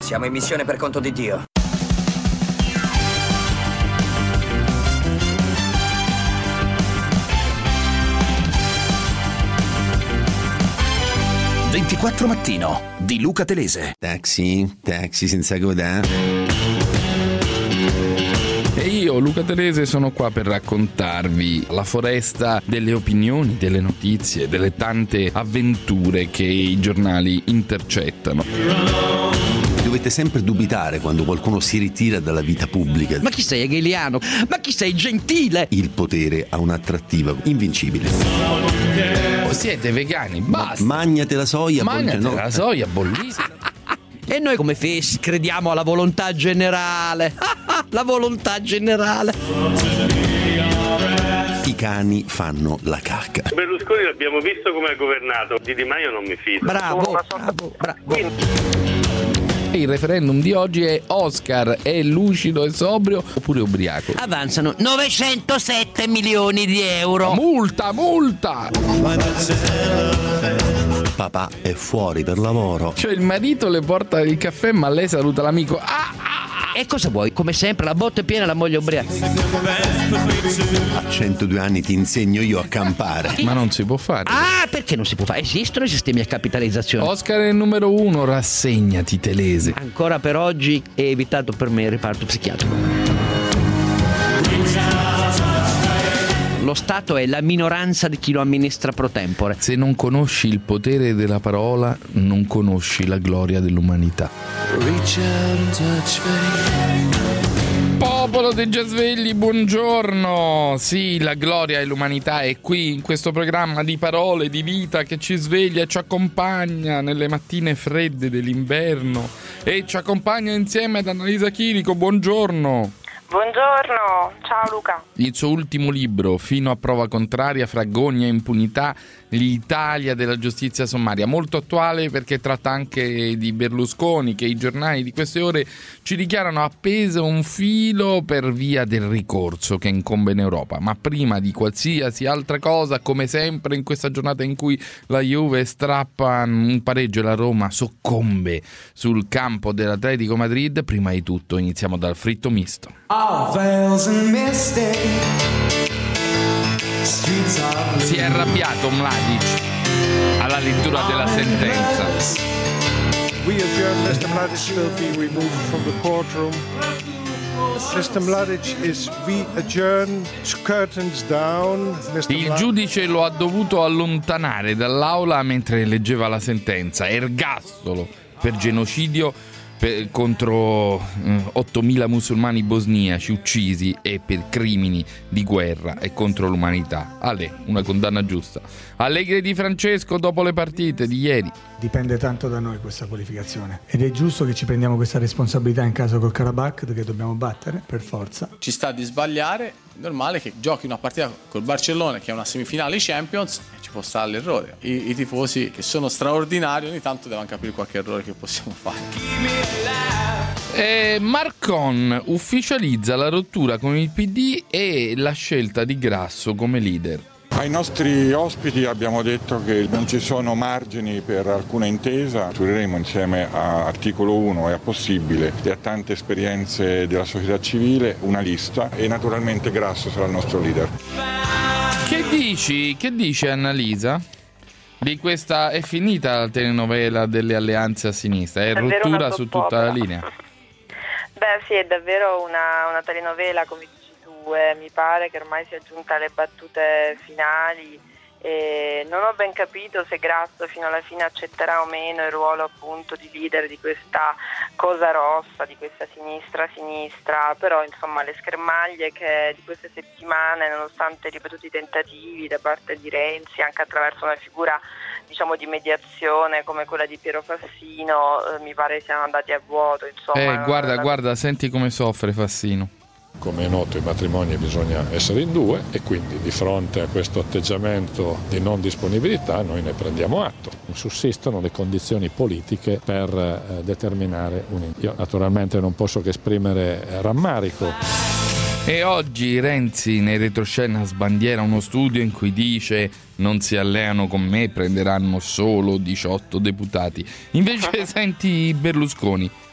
Siamo in missione per conto di Dio. «24 Mattino» di Luca Telese. Taxi senza coda. E io, Luca Telese, sono qua per raccontarvi la foresta delle opinioni, delle notizie, delle tante avventure che i giornali intercettano. Dovete sempre dubitare quando qualcuno si ritira dalla vita pubblica. Ma chi sei, hegeliano? Ma chi sei, gentile? Il potere ha un'attrattiva invincibile. Siete vegani, basta. Magnate la soia. La soia bollissima. E noi come fessi crediamo alla volontà generale. La volontà generale. I cani fanno la cacca. Berlusconi l'abbiamo visto come ha governato. Di Di Maio non mi fido. Bravo. Il referendum di oggi è: Oscar è lucido e sobrio oppure ubriaco? Avanzano 907 milioni di euro. Multa! Papà è fuori per lavoro. Cioè il marito le porta il caffè ma lei saluta l'amico. E cosa vuoi? Come sempre la botte è piena e la moglie ubriaca. A 102 anni ti insegno io a campare. Ma non si può fare. Perché non si può fare? Esistono i sistemi a capitalizzazione. Oscar è il numero 1, rassegnati Telese. Ancora per oggi è evitato per me il riparto psichiatrico. Lo Stato è la minoranza di chi lo amministra pro tempore. Se non conosci il potere della parola, non conosci la gloria dell'umanità. Popolo dei già svegli, buongiorno! Sì, la gloria e l'umanità è qui, in questo programma di parole, di vita che ci sveglia e ci accompagna nelle mattine fredde dell'inverno e ci accompagna insieme ad Annalisa Chirico, buongiorno! Buongiorno, ciao Luca. Il suo ultimo libro, Fino a prova contraria, fra gogna e impunità, l'Italia della giustizia sommaria, molto attuale perché tratta anche di Berlusconi, che i giornali di queste ore ci dichiarano appeso un filo per via del ricorso che incombe in Europa. Ma prima di qualsiasi altra cosa, come sempre in questa giornata in cui la Juve strappa un pareggio e la Roma soccombe sul campo dell'Atletico Madrid, prima di tutto iniziamo dal fritto misto. Si è arrabbiato Mladic alla lettura della sentenza. We adjourn. Mr. Mladic will be removed from the courtroom. Mr. Mladic is re-adjourned. Curtains down. Il giudice lo ha dovuto allontanare dall'aula mentre leggeva la sentenza. Ergastolo per genocidio contro 8.000 musulmani bosniaci uccisi e per crimini di guerra e contro l'umanità. Una condanna giusta. Allegri di Francesco dopo le partite di ieri. Dipende tanto da noi questa qualificazione ed è giusto che ci prendiamo questa responsabilità in caso col Karabakh, che dobbiamo battere per forza. Ci sta di sbagliare, è normale che giochi una partita col Barcellona che è una semifinale Champions e ci può stare l'errore. I tifosi che sono straordinari ogni tanto devono capire qualche errore che possiamo fare. Marcon ufficializza la rottura con il PD e la scelta di Grasso come leader. Ai nostri ospiti abbiamo detto che non ci sono margini per alcuna intesa. Studiremo insieme a Articolo 1 e a Possibile e a tante esperienze della società civile una lista e naturalmente Grasso sarà il nostro leader. Che dice Annalisa? Di questa è finita la telenovela delle alleanze a sinistra, è rottura su tutta la linea. Beh sì, è davvero una telenovela, come dici tu, mi pare che ormai sia giunta alle battute finali e non ho ben capito se Grasso fino alla fine accetterà o meno il ruolo appunto di leader di questa cosa rossa, di questa sinistra, però insomma le schermaglie che di queste settimane, nonostante ripetuti tentativi da parte di Renzi, anche attraverso una figura diciamo di mediazione come quella di Piero Fassino, mi pare siano andati a vuoto, insomma. Guarda, senti come soffre Fassino. Come è noto, i matrimoni bisogna essere in due e quindi di fronte a questo atteggiamento di non disponibilità noi ne prendiamo atto. Sussistono le condizioni politiche per determinare Io naturalmente non posso che esprimere rammarico. E oggi Renzi nei retroscena sbandiera uno studio in cui dice: non si alleano con me, prenderanno solo 18 deputati. Invece senti Berlusconi,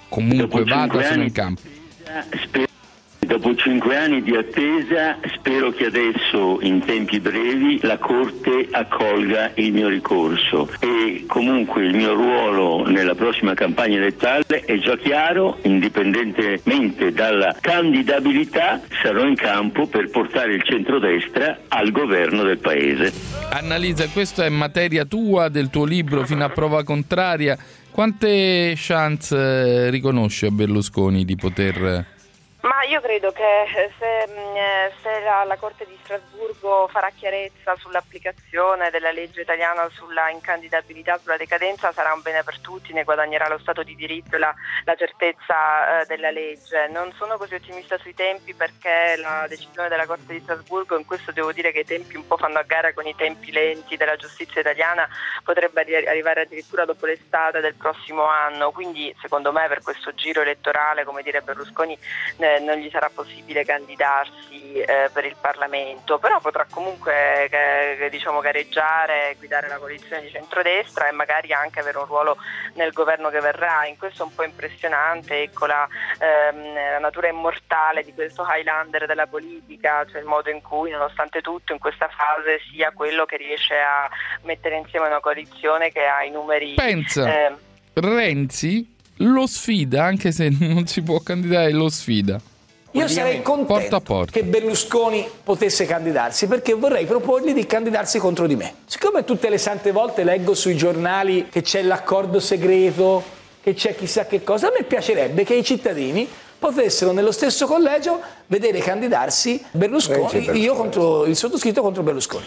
comunque vada, sono in campo. Dopo 5 anni di attesa, spero che adesso, in tempi brevi, la Corte accolga il mio ricorso e comunque il mio ruolo nella prossima campagna elettorale è già chiaro. Indipendentemente dalla candidabilità, sarò in campo per portare il centrodestra al governo del Paese. Annalisa, questa è materia tua, del tuo libro Fino a prova contraria. Quante chance riconosci a Berlusconi di poter... Ma io credo che se la Corte di Strasburgo farà chiarezza sull'applicazione della legge italiana sulla incandidabilità, sulla decadenza, sarà un bene per tutti, ne guadagnerà lo Stato di diritto e la certezza della legge. Non sono così ottimista sui tempi perché la decisione della Corte di Strasburgo, in questo devo dire che i tempi un po' fanno a gara con i tempi lenti della giustizia italiana, potrebbe arrivare addirittura dopo l'estate del prossimo anno, quindi secondo me per questo giro elettorale, come dire Berlusconi, non gli sarà possibile candidarsi per il Parlamento, però potrà comunque gareggiare, guidare la coalizione di centrodestra e magari anche avere un ruolo nel governo che verrà. In questo è un po' impressionante, ecco, la natura immortale di questo Highlander della politica, cioè il modo in cui nonostante tutto in questa fase sia quello che riesce a mettere insieme una coalizione che ha i numeri. Pensa, Renzi lo sfida, anche se non si può candidare, lo sfida. Io sarei contento che Berlusconi potesse candidarsi, perché vorrei proporgli di candidarsi contro di me. Siccome tutte le sante volte leggo sui giornali che c'è l'accordo segreto, che c'è chissà che cosa, a me piacerebbe che i cittadini potessero nello stesso collegio vedere candidarsi Berlusconi, io contro il sottoscritto contro Berlusconi.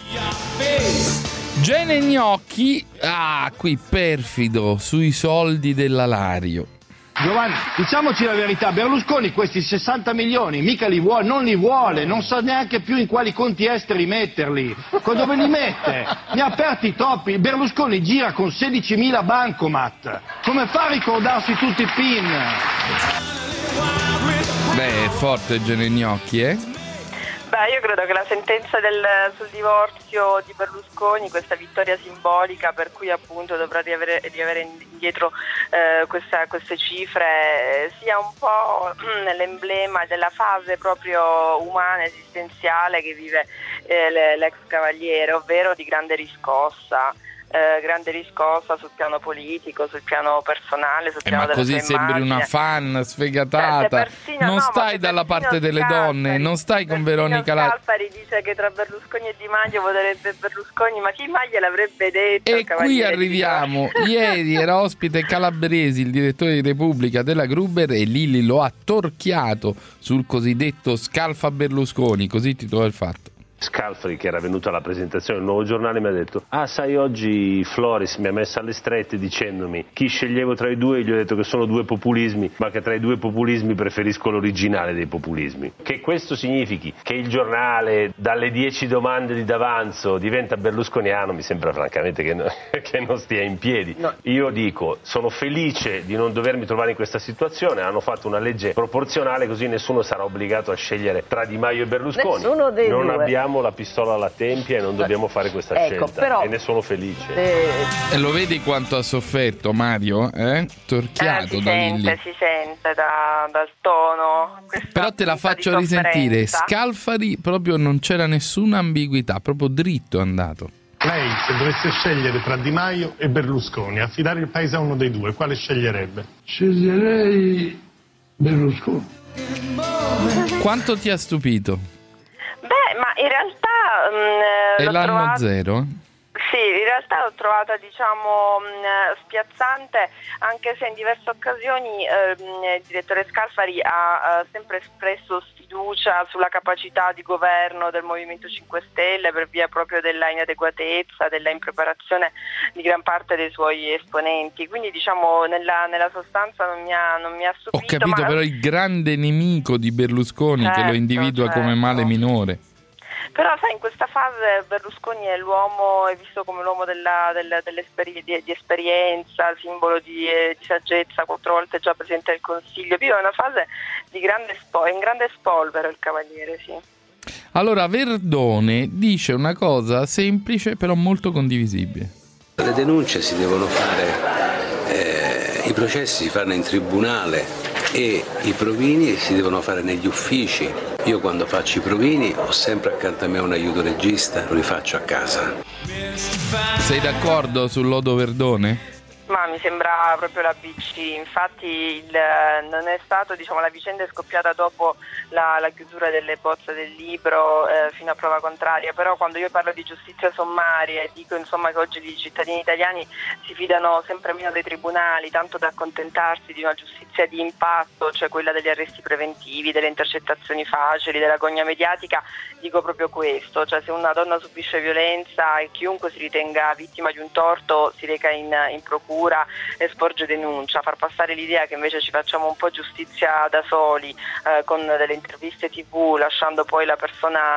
Gene Gnocchi, qui perfido sui soldi dell'Alario. Giovanni, diciamoci la verità, Berlusconi questi 60 milioni mica li vuole, non li vuole, non sa neanche più in quali conti esteri metterli. Dove li mette? Ne ha aperti troppi. Berlusconi gira con 16.000 bancomat. Come fa a ricordarsi tutti i PIN? Beh, è forte Gene Gnocchi, eh? Beh, io credo che la sentenza sul divorzio di Berlusconi, questa vittoria simbolica per cui appunto dovrà riavere indietro queste cifre, sia un po' l'emblema della fase proprio umana, esistenziale che vive l'ex cavaliere, ovvero di grande riscossa sul piano politico, sul piano personale, sul piano ma della sua così sembri immagine. una fan sfegatata, non stai dalla parte delle donne, non stai con Veronica Lacchi. Scalfari dice che tra Berlusconi e Di Maio voterebbe Berlusconi, ma chi mai gliel'avrebbe detto? E qui arriviamo, ieri era ospite Calabresi, il direttore di Repubblica della Gruber, e Lilli lo ha torchiato sul cosiddetto Scalfa Berlusconi, così titola il Fatto. Scalfari, che era venuto alla presentazione del Nuovo Giornale, mi ha detto: sai, oggi Floris mi ha messo alle strette dicendomi chi sceglievo tra i due. Gli ho detto che sono due populismi, ma che tra i due populismi preferisco l'originale dei populismi. Che questo significhi che il giornale dalle 10 domande di D'Avanzo diventa berlusconiano mi sembra francamente che non stia in piedi. No. Io dico, sono felice di non dovermi trovare in questa situazione. Hanno fatto una legge proporzionale, così nessuno sarà obbligato a scegliere tra Di Maio e Berlusconi. Nessuno dei non due. Abbiamo la pistola alla tempia e non dobbiamo fare questa scelta, però, e ne sono felice. E lo vedi quanto ha sofferto Mario? Torchiato da Lilli. Si sente dal tono. Però te la faccio risentire. Scalfari proprio non c'era nessuna ambiguità, proprio dritto è andato. Lei, se dovesse scegliere tra Di Maio e Berlusconi, affidare il paese a uno dei due, quale sceglierebbe? Sceglierei Berlusconi. Quanto ti ha stupito? Beh, ma in realtà è l'anno zero? Sì, in realtà l'ho trovata spiazzante, anche se in diverse occasioni il direttore Scalfari ha sempre espresso sfiducia sulla capacità di governo del Movimento 5 Stelle per via proprio della inadeguatezza, della impreparazione di gran parte dei suoi esponenti. Quindi nella sostanza non mi ha stupito. Ho capito, però il grande nemico di Berlusconi, che lo individua come male minore. Però sai, in questa fase Berlusconi è visto come l'uomo di esperienza, simbolo di saggezza, 4 volte già Presidente del Consiglio. Vive una fase di in grande spolvero il Cavaliere, sì. Allora, Verdone dice una cosa semplice però molto condivisibile. Le denunce si devono fare I processi si fanno in tribunale e i provini si devono fare negli uffici. Io quando faccio i provini ho sempre accanto a me un aiuto regista, lo rifaccio a casa. Sei d'accordo sul lodo Verdone? Ma mi sembra proprio la BC, infatti non è stato, la vicenda è scoppiata dopo la chiusura delle bozze del libro fino a prova contraria, però quando io parlo di giustizia sommaria e dico che oggi i cittadini italiani si fidano sempre meno dei tribunali, tanto da accontentarsi di una giustizia di impatto, cioè quella degli arresti preventivi, delle intercettazioni facili, della gogna mediatica, dico proprio questo, cioè se una donna subisce violenza e chiunque si ritenga vittima di un torto si reca in procura e sporge denuncia, far passare l'idea che invece ci facciamo un po' giustizia da soli con delle interviste TV, lasciando poi la persona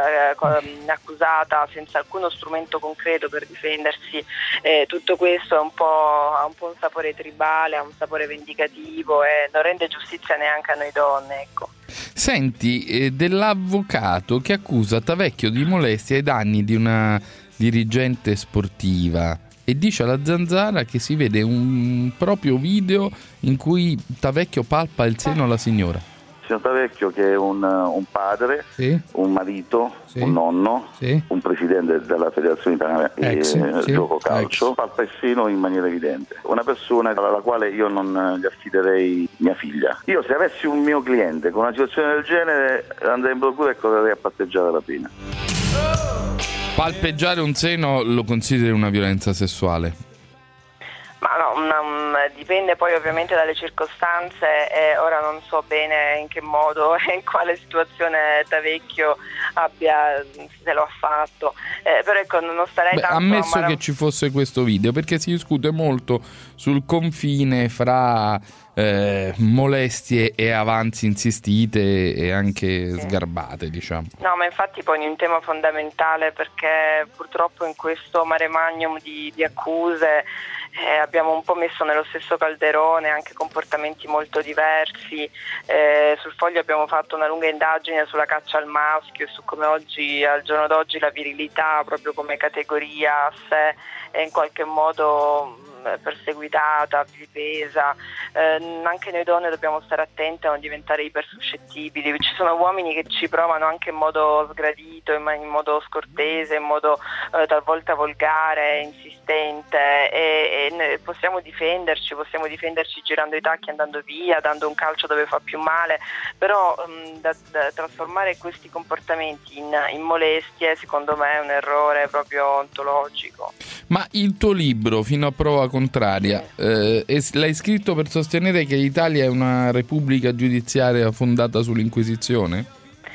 accusata senza alcuno strumento concreto per difendersi, tutto questo ha un po' un sapore tribale, ha un sapore vendicativo e non rende giustizia neanche a noi donne, ecco. Senti, dell'avvocato che accusa Tavecchio di molestia ai danni di una dirigente sportiva e dice alla Zanzara che si vede un proprio video in cui Tavecchio palpa il seno alla signora. Signor Tavecchio, che è un padre, sì, un marito, sì, un nonno, sì, un presidente della Federazione Italiana Gioco Calcio, palpa il seno in maniera evidente. Una persona alla quale io non gli affiderei mia figlia. Io se avessi un mio cliente con una situazione del genere andrei in procura e correrei a patteggiare la pena. Palpeggiare un seno lo consideri una violenza sessuale? Ma no, dipende poi ovviamente dalle circostanze e ora non so bene in che modo e in quale situazione Tavecchio se lo ha fatto, però ecco non starei tanto ammesso che ci fosse questo video, perché si discute molto sul confine fra molestie e avanzi insistite e anche sgarbate, diciamo. No, ma infatti poi è un tema fondamentale, perché purtroppo in questo mare magnum di accuse abbiamo un po' messo nello stesso calderone anche comportamenti molto diversi. Sul Foglio abbiamo fatto una lunga indagine sulla caccia al maschio e su come oggi, al giorno d'oggi, la virilità proprio come categoria a sé è in qualche modo perseguitata, vilipesa. Anche noi donne dobbiamo stare attente a non diventare ipersuscettibili. Ci sono uomini che ci provano anche in modo sgradito, in modo scortese, in modo talvolta volgare, insistente, e possiamo difenderci girando i tacchi, andando via, dando un calcio dove fa più male, però da trasformare questi comportamenti in molestie secondo me è un errore proprio ontologico. Ma il tuo libro, Fino a prova contraria, l'hai scritto per sostenere che l'Italia è una repubblica giudiziaria fondata sull'Inquisizione?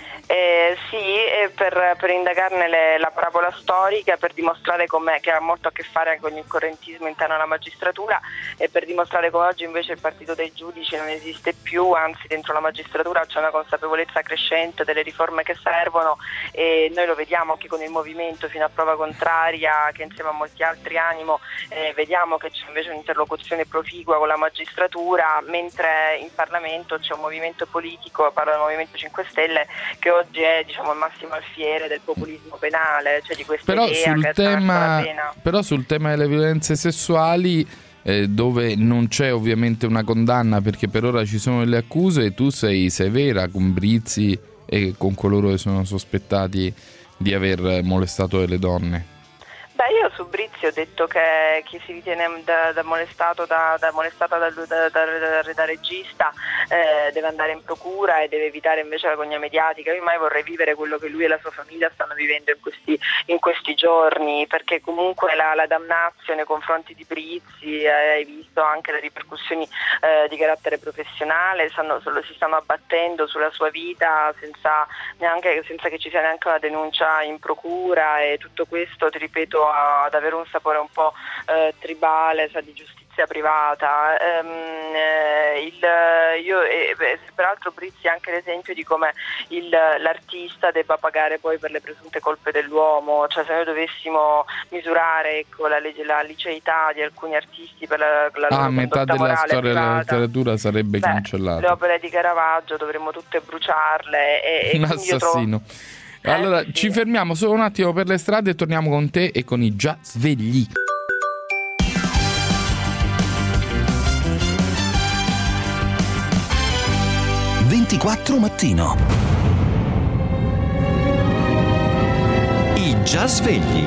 Sì, per indagarne la parabola storica, per dimostrare che ha molto a che fare con il correntismo interno alla magistratura e per dimostrare come oggi invece il partito dei giudici non esiste più, anzi dentro la magistratura c'è una consapevolezza crescente delle riforme che servono, e noi lo vediamo anche con il movimento Fino a prova contraria, che insieme a molti altri animo vediamo che c'è invece un'interlocuzione proficua con la magistratura, mentre in Parlamento c'è un movimento politico, parlo del Movimento 5 Stelle, che oggi è il massimo alfiere del populismo penale, cioè di questa idea che la pena. Però sul tema delle violenze sessuali, dove non c'è ovviamente una condanna perché per ora ci sono delle accuse, tu sei severa con Brizzi e con coloro che sono sospettati di aver molestato delle donne. Io su Brizzi ho detto che chi si ritiene molestata da regista deve andare in procura e deve evitare invece la gogna mediatica. Io mai vorrei vivere quello che lui e la sua famiglia stanno vivendo in questi giorni, perché comunque la damnazio nei confronti di Brizzi, hai visto anche le ripercussioni di carattere professionale, si stanno abbattendo sulla sua vita senza che ci sia neanche una denuncia in procura, e tutto questo, ti ripeto, ad avere un sapore un po' tribale, di giustizia privata. Peraltro Brizzi è anche l'esempio di come l'artista debba pagare poi per le presunte colpe dell'uomo, cioè se noi dovessimo misurare la liceità di alcuni artisti per la loro metà della morale storia privata, della letteratura sarebbe cancellata. Le opere di Caravaggio dovremmo tutte bruciarle un assassino. Allora ci fermiamo solo un attimo per le strade e torniamo con te e con i già svegli. 24 Mattino. I già svegli.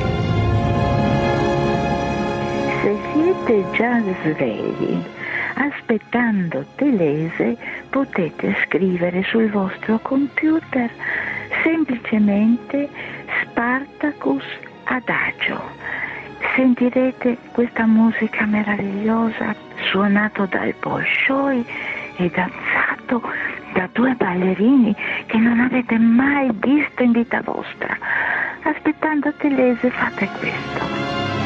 Se siete già svegli, aspettando Telese, potete scrivere sul vostro computer semplicemente Spartacus Adagio. Sentirete questa musica meravigliosa suonato dai Bolshoi e danzato da due ballerini che non avete mai visto in vita vostra. Aspettando Telese fate questo.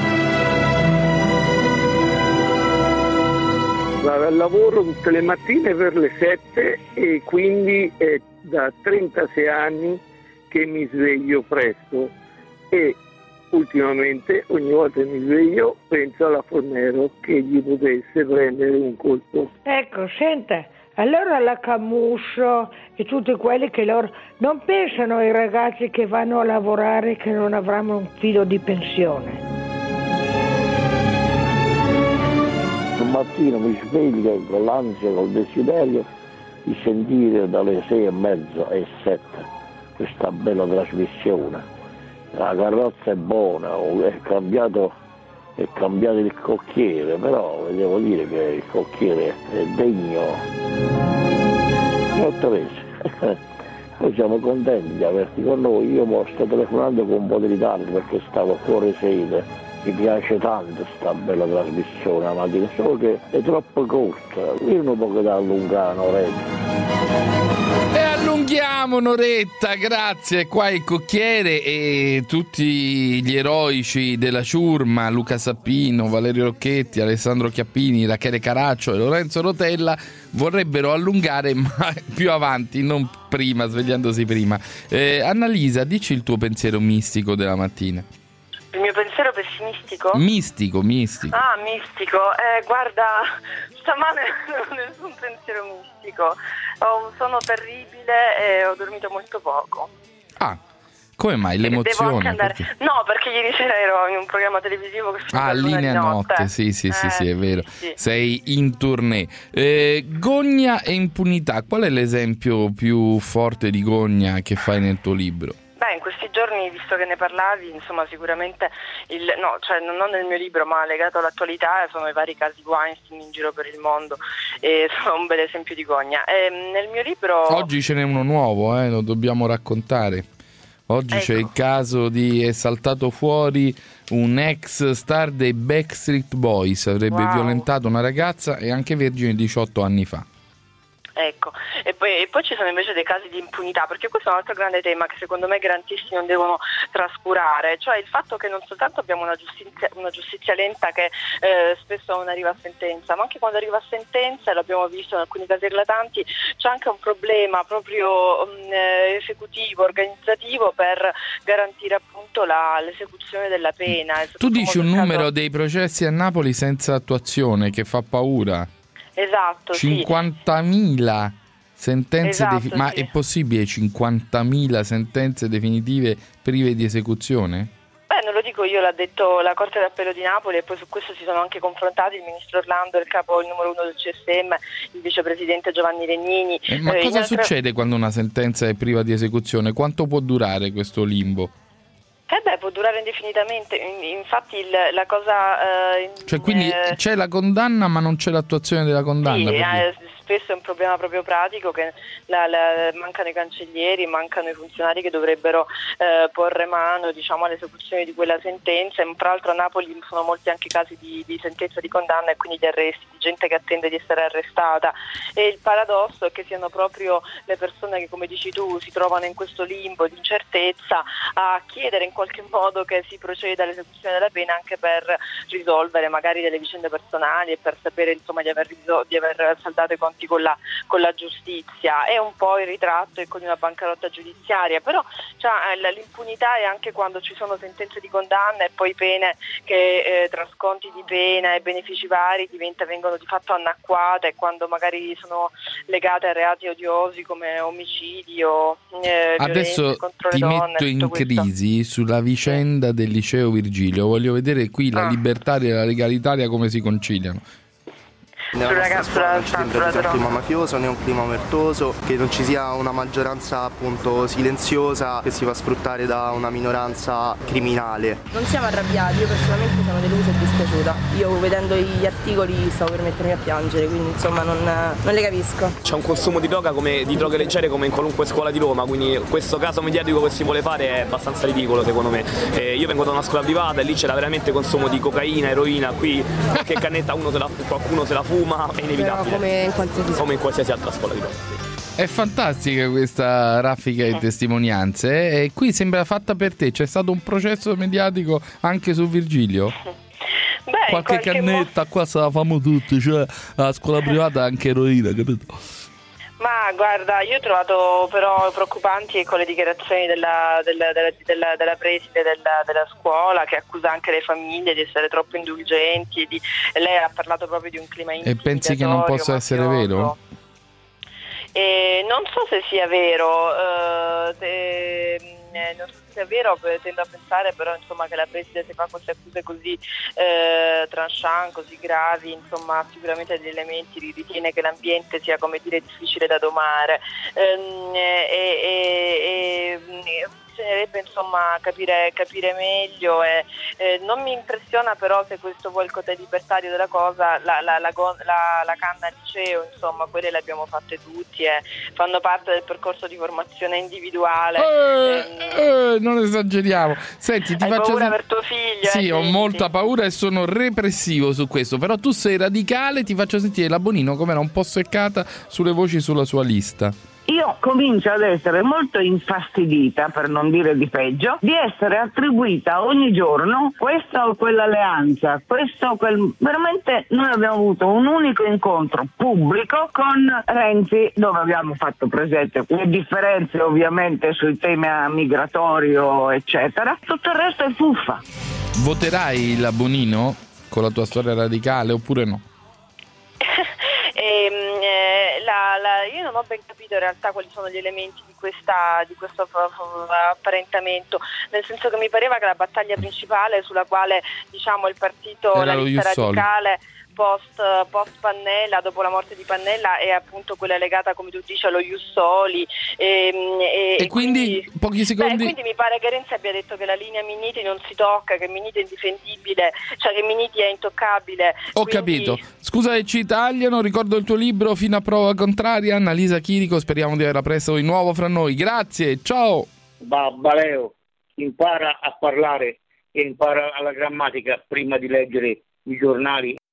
Lavoro tutte le mattine per le 7 e quindi è da 36 anni che mi sveglio presto e ultimamente ogni volta che mi sveglio penso alla Fornero che gli potesse prendere un colpo. Ecco, senta, allora la Camusso e tutti quelli che loro non pensano ai ragazzi che vanno a lavorare che non avranno un filo di pensione. Mattino mi sveglio con l'ansia, col desiderio di sentire dalle 6:30 alle 7 questa bella trasmissione. La carrozza è buona, è cambiato il cocchiere, però devo dire che il cocchiere è degno. Noi siamo contenti di averti con noi. Io sto telefonando con un po' di ritardo perché stavo fuori sede. Mi piace tanto sta bella trasmissione la mattina, solo che è troppo corta, io non posso allungare un'oretta. E allunghiamo un'oretta, grazie. Qua il cocchiere e tutti gli eroici della ciurma, Luca Sappino, Valerio Rocchetti, Alessandro Chiappini, Rachele Caraccio e Lorenzo Rotella vorrebbero allungare, ma più avanti, non prima, svegliandosi prima. Annalisa, dici il tuo pensiero mistico della mattina. Il mio pensiero pessimistico? Mistico. Ah, mistico. Guarda, stamane non ho nessun pensiero mistico. Ho un sonno terribile e ho dormito molto poco. Ah, come mai? L'emozione? Devo anche andare... No, perché ieri sera ero in un programma televisivo che Linea Notte. Sì, è vero. Sì. Sei in tournée. Gogna e impunità. Qual è l'esempio più forte di gogna che fai nel tuo libro? Beh, in questi giorni, visto che ne parlavi, insomma, sicuramente non nel mio libro, ma legato all'attualità, sono i vari casi Weinstein in giro per il mondo e sono un bel esempio di gogna. Nel mio libro... Oggi ce n'è uno nuovo, lo dobbiamo raccontare. Oggi c'è il caso è saltato fuori un ex star dei Backstreet Boys, avrebbe violentato una ragazza e anche vergine 18 anni fa. Ecco, e poi ci sono invece dei casi di impunità, perché questo è un altro grande tema che secondo me i garantisti non devono trascurare, cioè il fatto che non soltanto abbiamo una giustizia lenta che spesso non arriva a sentenza, ma anche quando arriva a sentenza, e l'abbiamo visto in alcuni casi eclatanti, c'è anche un problema proprio esecutivo, organizzativo per garantire appunto l'esecuzione della pena. Tu dici un numero dei processi a Napoli senza attuazione che fa paura. Esatto, 50.000 sentenze, ma sì. È possibile 50.000 sentenze definitive prive di esecuzione? Beh, non lo dico io, l'ha detto la Corte d'Appello di Napoli e poi su questo si sono anche confrontati il ministro Orlando, il capo, il numero 1 del CSM, il vicepresidente Giovanni Regnini. Ma cosa succede quando una sentenza è priva di esecuzione? Quanto può durare questo limbo? Può durare indefinitamente, infatti la cosa... Cioè quindi c'è la condanna ma non c'è l'attuazione della condanna? Sì, spesso è un problema proprio pratico che mancano i cancellieri, mancano i funzionari che dovrebbero porre mano, diciamo, all'esecuzione di quella sentenza. E tra l'altro a Napoli sono molti anche casi di sentenza di condanna e quindi di arresti, di gente che attende di essere arrestata. E il paradosso è che siano proprio le persone che, come dici tu, si trovano in questo limbo di incertezza a chiedere in qualche modo che si proceda all'esecuzione della pena anche per risolvere magari delle vicende personali e per sapere, insomma, di aver saldato i conti con la giustizia. È un po' il ritratto di una bancarotta giudiziaria, però l'impunità è anche quando ci sono sentenze di condanna e poi pene che tra sconti di pena e benefici vari vengono di fatto annacquate, e quando magari sono legate a reati odiosi come omicidi o adesso contro ti le donne, metto in crisi sulla vicenda del liceo Virgilio. Voglio vedere qui la libertà e la legalità come si conciliano. Nella nostra scuola non ci sembra che sia un clima mafioso né un clima omertoso, che non ci sia una maggioranza appunto silenziosa che si fa sfruttare da una minoranza criminale. Non siamo arrabbiati, io personalmente sono delusa e dispiaciuta. Io vedendo gli articoli stavo per mettermi a piangere, quindi insomma non le capisco. C'è un consumo di droghe leggere come in qualunque scuola di Roma, quindi questo caso mediatico che si vuole fare è abbastanza ridicolo secondo me. Io vengo da una scuola privata e lì c'era veramente consumo di cocaina, eroina, qui qualche cannetta qualcuno se la fuma, è inevitabile. Come in qualsiasi altra scuola di Roma. È fantastica questa raffica di testimonianze e qui sembra fatta per te. C'è stato un processo mediatico anche su Virgilio? Qualche cannetta qua se la famo tutti, cioè la scuola privata anche eroina, capito? Ma guarda, io ho trovato però preoccupanti con le dichiarazioni della preside della scuola, che accusa anche le famiglie di essere troppo indulgenti. Lei ha parlato proprio di un clima intimidatorio. E pensi che non possa essere vero? Non so se sia vero, non so se sia vero, tendo a pensare però insomma che la preside, se fa queste accuse così tranchant, così gravi, insomma sicuramente degli elementi ritiene che l'ambiente sia, come dire, difficile da domare, bisognerebbe insomma capire meglio e non mi impressiona però, se questo vuoi il côté libertario della cosa, la canna al liceo, insomma quelle le abbiamo fatte tutti e fanno parte del percorso di formazione individuale. Non esageriamo. Senti, ti Hai faccio paura per tuo figlio? Sì, ho molta paura e sono repressivo su questo, però tu sei radicale, ti faccio sentire la Bonino come era un po' seccata sulle voci sulla sua lista. Io comincio ad essere molto infastidita, per non dire di peggio, di essere attribuita ogni giorno questa o quell'alleanza, questo o quel... Veramente noi abbiamo avuto un unico incontro pubblico con Renzi dove abbiamo fatto presente le differenze ovviamente sui temi migratorio eccetera. Tutto il resto è fuffa. Voterai la Bonino con la tua storia radicale oppure no? Io non ho ben capito in realtà quali sono gli elementi di questo apparentamento, nel senso che mi pareva che la battaglia principale sulla quale diciamo il partito, la lista radicale post Pannella, dopo la morte di Pannella, è appunto quella legata, come tu dici, allo Ius Soli e quindi pochi secondi. Quindi mi pare che Renzi abbia detto che la linea Minniti non si tocca, che Minniti è indifendibile, cioè che Minniti è intoccabile. Ho capito. Scusa se ci tagliano, ricordo il tuo libro Fino a prova contraria, Annalisa Chirico, speriamo di averla presto di nuovo fra noi. Grazie, ciao. Baleo, impara a parlare e impara la grammatica prima di leggere i giornali.